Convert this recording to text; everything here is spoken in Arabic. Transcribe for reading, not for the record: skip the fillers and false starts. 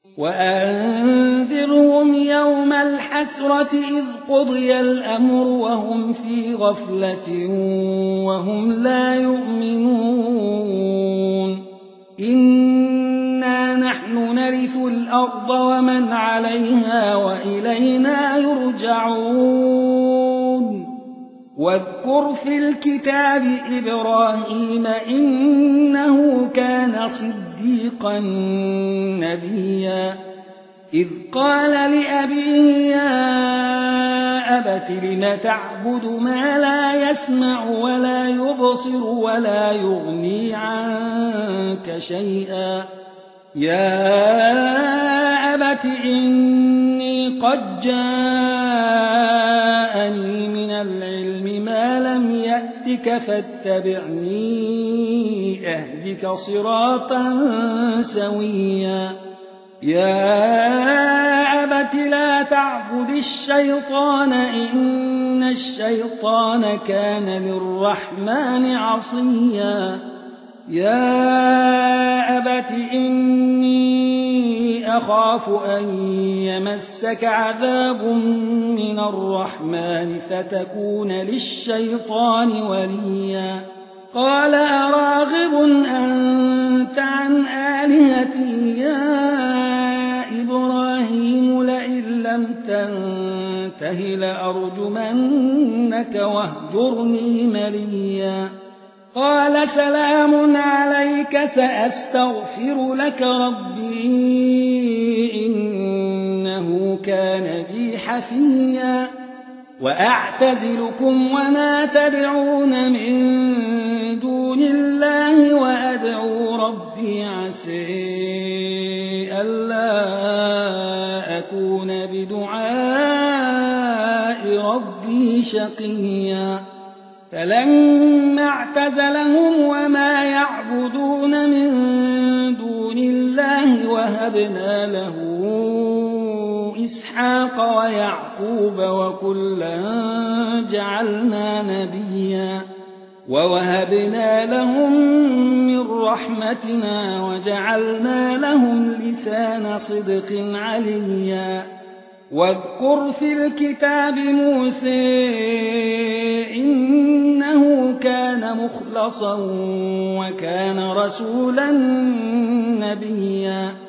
وأنذرهم يوم الحسرة إذ قضي الأمر وهم في غفلة وهم لا يؤمنون إنا نحن نرث الأرض ومن عليها وإلينا يرجعون واذكر في الكتاب إبراهيم إنه كان صديقا نبيا إذ قال لأبيه يا أبت لم تعبد ما لا يسمع ولا يبصر ولا يغني عنك شيئا يا أبت إني قد جاءني من العلم ما لم يأتك فاتبعني أهدك صراطا سويا يا أبت لا تعبد الشيطان إن الشيطان كان للرحمن عصيا يا أبت إني أخاف أن يمسك عذاب من الرحمن فتكون للشيطان وليا قال أراغب أنت عن آلهتي يا إبراهيم لئن لم تنته لأرجمنك واهجرني مليا قال سلام عليك سأستغفر لك ربي إنه كان بي حفيا وأعتزلكم وما تدعون من دون الله وأدعو ربي عسى ألا أكون بدعاء ربي شقيا فلما اعتزلهم وما يعبدون من دون الله وهبنا له إسحاق ويعقوب وكلا جعلنا نبيا ووهبنا لهم من رحمتنا وجعلنا لهم لسان صدق عليا واذكر في الكتاب موسى إنه كان مخلصا وكان رسولا نبيا